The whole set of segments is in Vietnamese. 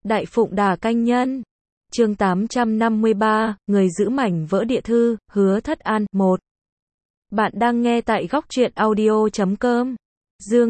Đại Phụng Đà Canh Nhân. Chương 853, người giữ mảnh vỡ địa thư, Hứa Thất An, 1. Bạn đang nghe tại góc truyện audio.com. Dương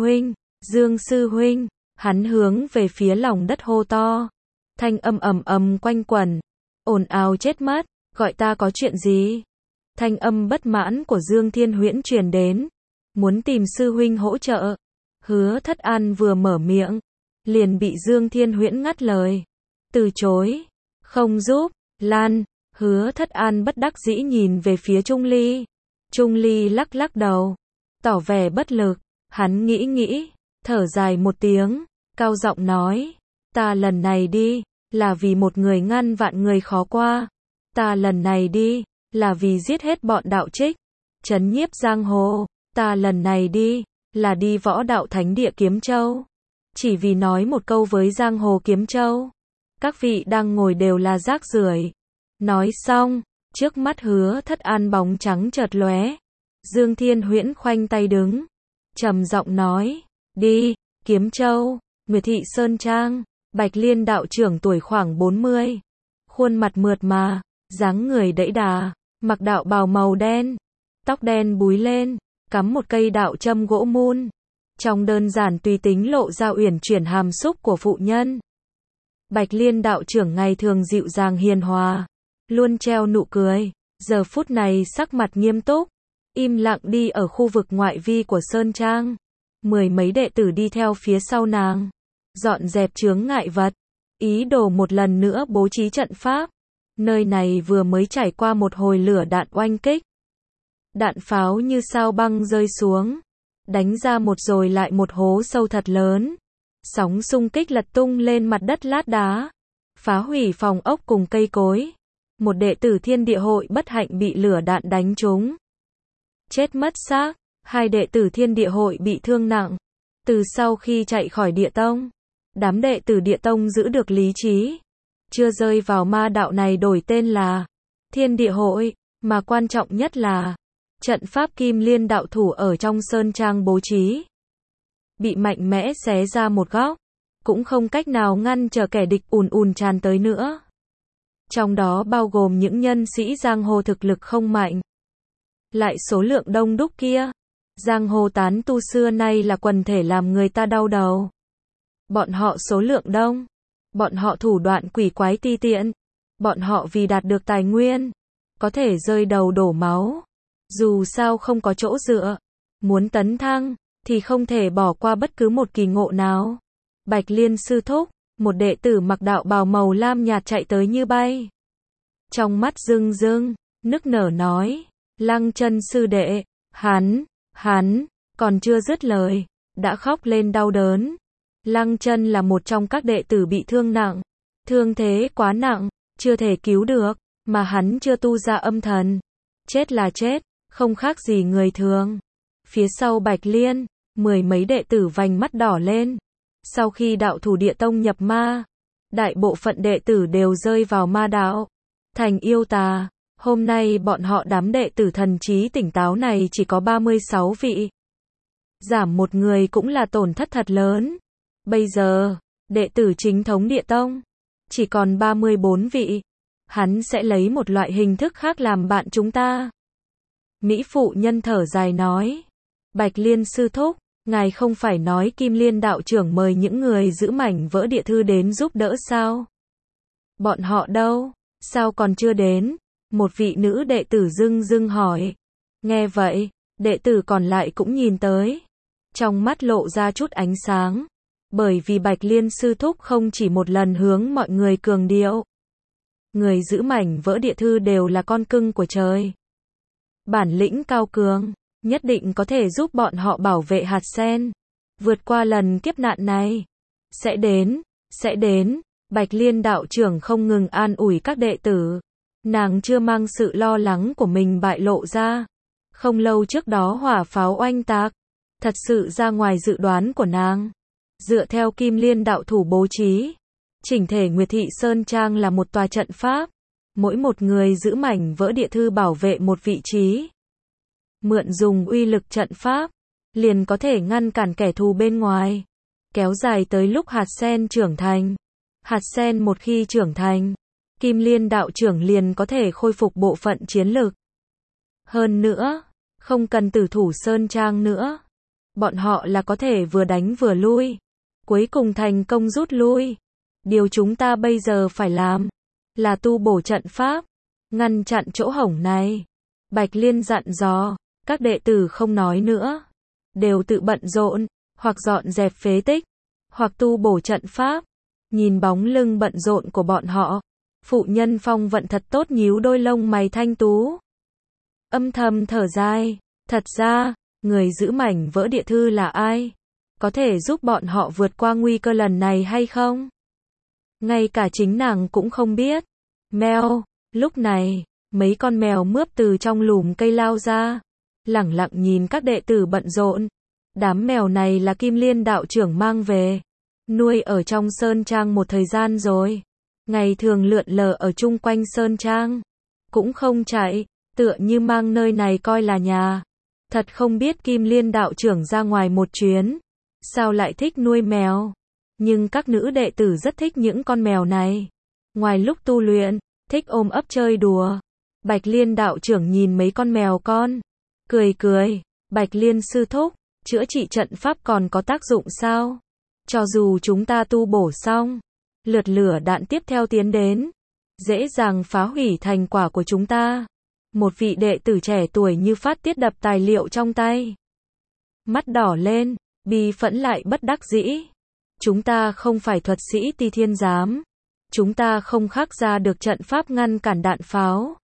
Sư Huynh, hắn hướng về phía lòng đất hô to. Thanh âm ầm ầm quanh quẩn, ồn ào chết mất, gọi ta có chuyện gì? Thanh âm bất mãn của Dương Thiên Huyễn truyền đến, muốn tìm sư huynh hỗ trợ. Hứa Thất An vừa mở miệng, liền bị Dương Thiên Huyễn ngắt lời. Từ chối, không giúp, Lan. Hứa Thất An bất đắc dĩ nhìn về phía Trung Ly. Trung Ly lắc lắc đầu, tỏ vẻ bất lực. Hắn nghĩ, thở dài một tiếng, cao giọng nói, ta lần này đi, là vì một người ngăn vạn người khó qua. Ta lần này đi, là vì giết hết bọn đạo trích, trấn nhiếp giang hồ. Ta lần này đi, là đi võ đạo thánh địa Kiếm Châu. Chỉ vì nói một câu với giang hồ Kiếm Châu, các vị đang ngồi đều là rác rưởi. Nói xong, trước mắt Hứa Thất An bóng trắng chợt lóe. Dương Thiên Huyễn khoanh tay đứng, trầm giọng nói, đi, Kiếm Châu, Nguyệt Thị Sơn Trang. Bạch Liên đạo trưởng tuổi khoảng 40, khuôn mặt mượt mà, dáng người đẫy đà, mặc đạo bào màu đen, tóc đen búi lên, cắm một cây đạo châm gỗ mun. Trong đơn giản tùy tính lộ ra uyển chuyển hàm xúc của phụ nhân. Bạch Liên đạo trưởng ngày thường dịu dàng hiền hòa, luôn treo nụ cười, giờ phút này sắc mặt nghiêm túc, im lặng đi ở khu vực ngoại vi của Sơn Trang. Mười mấy đệ tử đi theo phía sau nàng, dọn dẹp chướng ngại vật, ý đồ một lần nữa bố trí trận pháp. Nơi này vừa mới trải qua một hồi lửa đạn oanh kích. Đạn pháo như sao băng rơi xuống, đánh ra một rồi lại một hố sâu thật lớn. Sóng xung kích lật tung lên mặt đất lát đá, phá hủy phòng ốc cùng cây cối. Một đệ tử Thiên Địa Hội bất hạnh bị lửa đạn đánh trúng, chết mất xác. Hai đệ tử Thiên Địa Hội bị thương nặng. Từ sau khi chạy khỏi Địa Tông, đám đệ tử Địa Tông giữ được lý trí, chưa rơi vào ma đạo này đổi tên là Thiên Địa Hội, mà quan trọng nhất là trận pháp Kim Liên đạo thủ ở trong Sơn Trang bố trí bị mạnh mẽ xé ra một góc, cũng không cách nào ngăn trở kẻ địch ùn tràn tới nữa. Trong đó bao gồm những nhân sĩ giang hồ thực lực không mạnh, lại số lượng đông đúc kia. Giang hồ tán tu xưa nay là quần thể làm người ta đau đầu. Bọn họ số lượng đông, bọn họ thủ đoạn quỷ quái ti tiện, bọn họ vì đạt được tài nguyên, có thể rơi đầu đổ máu. Dù sao không có chỗ dựa, muốn tấn thăng, thì không thể bỏ qua bất cứ một kỳ ngộ nào. Bạch Liên sư thúc, một đệ tử mặc đạo bào màu lam nhạt chạy tới như bay. Trong mắt rưng rưng, nức nở nói, Lăng Chân sư đệ, hắn, còn chưa dứt lời, đã khóc lên đau đớn. Lăng Chân là một trong các đệ tử bị thương nặng, thương thế quá nặng, chưa thể cứu được, mà hắn chưa tu ra âm thần. Chết là chết, không khác gì người thường. Phía sau Bạch Liên, mười mấy đệ tử vành mắt đỏ lên. Sau khi đạo thủ Địa Tông nhập ma, đại bộ phận đệ tử đều rơi vào ma đạo, thành yêu tà. Hôm nay bọn họ đám đệ tử thần trí tỉnh táo này chỉ có 36 vị. Giảm một người cũng là tổn thất thật lớn. Bây giờ, đệ tử chính thống Địa Tông chỉ còn 34 vị. Hắn sẽ lấy một loại hình thức khác làm bạn chúng ta. Mỹ phụ nhân thở dài nói, Bạch Liên sư thúc, ngài không phải nói Kim Liên đạo trưởng mời những người giữ mảnh vỡ địa thư đến giúp đỡ sao? Bọn họ đâu? Sao còn chưa đến? Một vị nữ đệ tử dưng hỏi. Nghe vậy, đệ tử còn lại cũng nhìn tới. Trong mắt lộ ra chút ánh sáng. Bởi vì Bạch Liên sư thúc không chỉ một lần hướng mọi người cường điệu. Người giữ mảnh vỡ địa thư đều là con cưng của trời. Bản lĩnh cao cường, nhất định có thể giúp bọn họ bảo vệ hạt sen, vượt qua lần kiếp nạn này. Sẽ đến. Bạch Liên đạo trưởng không ngừng an ủi các đệ tử. Nàng chưa mang sự lo lắng của mình bại lộ ra. Không lâu trước đó hỏa pháo oanh tạc, thật sự ra ngoài dự đoán của nàng. Dựa theo Kim Liên đạo thủ bố trí, chỉnh thể Nguyệt Thị Sơn Trang là một tòa trận pháp. Mỗi một người giữ mảnh vỡ địa thư bảo vệ một vị trí. Mượn dùng uy lực trận pháp, liền có thể ngăn cản kẻ thù bên ngoài. Kéo dài tới lúc hạt sen trưởng thành. Hạt sen một khi trưởng thành, Kim Liên đạo trưởng liền có thể khôi phục bộ phận chiến lực. Hơn nữa, không cần tử thủ Sơn Trang nữa. Bọn họ là có thể vừa đánh vừa lui. Cuối cùng thành công rút lui. Điều chúng ta bây giờ phải làm là tu bổ trận pháp, ngăn chặn chỗ hổng này. Bạch Liên dặn dò, các đệ tử không nói nữa. Đều tự bận rộn, hoặc dọn dẹp phế tích, hoặc tu bổ trận pháp. Nhìn bóng lưng bận rộn của bọn họ, phụ nhân Phong Vận thật tốt nhíu đôi lông mày thanh tú. Âm thầm thở dài, thật ra, người giữ mảnh vỡ địa thư là ai? Có thể giúp bọn họ vượt qua nguy cơ lần này hay không? Ngay cả chính nàng cũng không biết. Mèo, lúc này, mấy con mèo mướp từ trong lùm cây lao ra, lẳng lặng nhìn các đệ tử bận rộn. Đám mèo này là Kim Liên đạo trưởng mang về, nuôi ở trong Sơn Trang một thời gian rồi. Ngày thường lượn lờ ở chung quanh Sơn Trang, cũng không chạy, tựa như mang nơi này coi là nhà. Thật không biết Kim Liên đạo trưởng ra ngoài một chuyến, sao lại thích nuôi mèo. Nhưng các nữ đệ tử rất thích những con mèo này. Ngoài lúc tu luyện, thích ôm ấp chơi đùa. Bạch Liên đạo trưởng nhìn mấy con mèo con, cười cười. Bạch Liên sư thúc, chữa trị trận pháp còn có tác dụng sao? Cho dù chúng ta tu bổ xong, lượt lửa đạn tiếp theo tiến đến, dễ dàng phá hủy thành quả của chúng ta. Một vị đệ tử trẻ tuổi như phát tiết đập tài liệu trong tay. Mắt đỏ lên, bi phẫn lại bất đắc dĩ. Chúng ta không phải thuật sĩ Ti Thiên Giám. Chúng ta không khắc ra được trận pháp ngăn cản đạn pháo.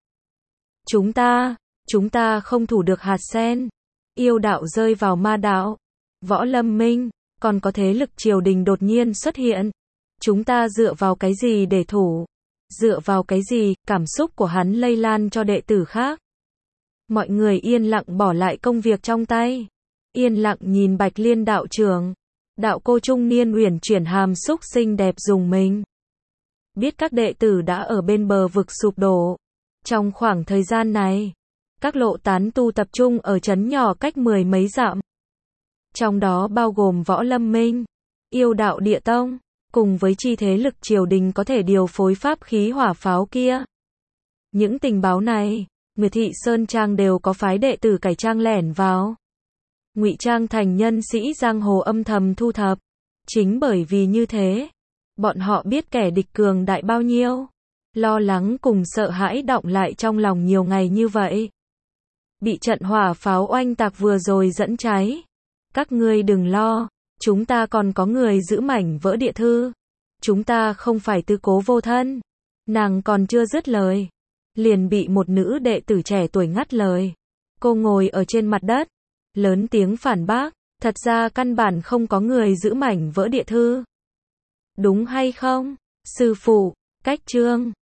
Chúng ta không thủ được hạt sen. Yêu đạo rơi vào ma đạo. Võ Lâm Minh, còn có thế lực triều đình đột nhiên xuất hiện. Chúng ta dựa vào cái gì để thủ? Dựa vào cái gì? Cảm xúc của hắn lây lan cho đệ tử khác. Mọi người yên lặng bỏ lại công việc trong tay. Yên lặng nhìn Bạch Liên đạo trưởng. Đạo cô trung niên uyển chuyển hàm xúc xinh đẹp dùng mình. Biết các đệ tử đã ở bên bờ vực sụp đổ. Trong khoảng thời gian này, các lộ tán tu tập trung ở trấn nhỏ cách 10 mấy dặm. Trong đó bao gồm Võ Lâm Minh, Yêu đạo Địa Tông, cùng với chi thế lực triều đình có thể điều phối pháp khí hỏa pháo kia. Những tình báo này, Nguyệt Thị Sơn Trang đều có phái đệ tử cải trang lẻn vào. Ngụy trang thành nhân sĩ giang hồ âm thầm thu thập. Chính bởi vì như thế, bọn họ biết kẻ địch cường đại bao nhiêu. Lo lắng cùng sợ hãi đọng lại trong lòng nhiều ngày như vậy. Bị trận hỏa pháo oanh tạc vừa rồi dẫn cháy. Các ngươi đừng lo, chúng ta còn có người giữ mảnh vỡ địa thư. Chúng ta không phải tư cố vô thân. Nàng còn chưa dứt lời, liền bị một nữ đệ tử trẻ tuổi ngắt lời. Cô ngồi ở trên mặt đất, lớn tiếng phản bác, thật ra căn bản không có người giữ mảnh vỡ địa thư. Đúng hay không? Sư phụ, cách chương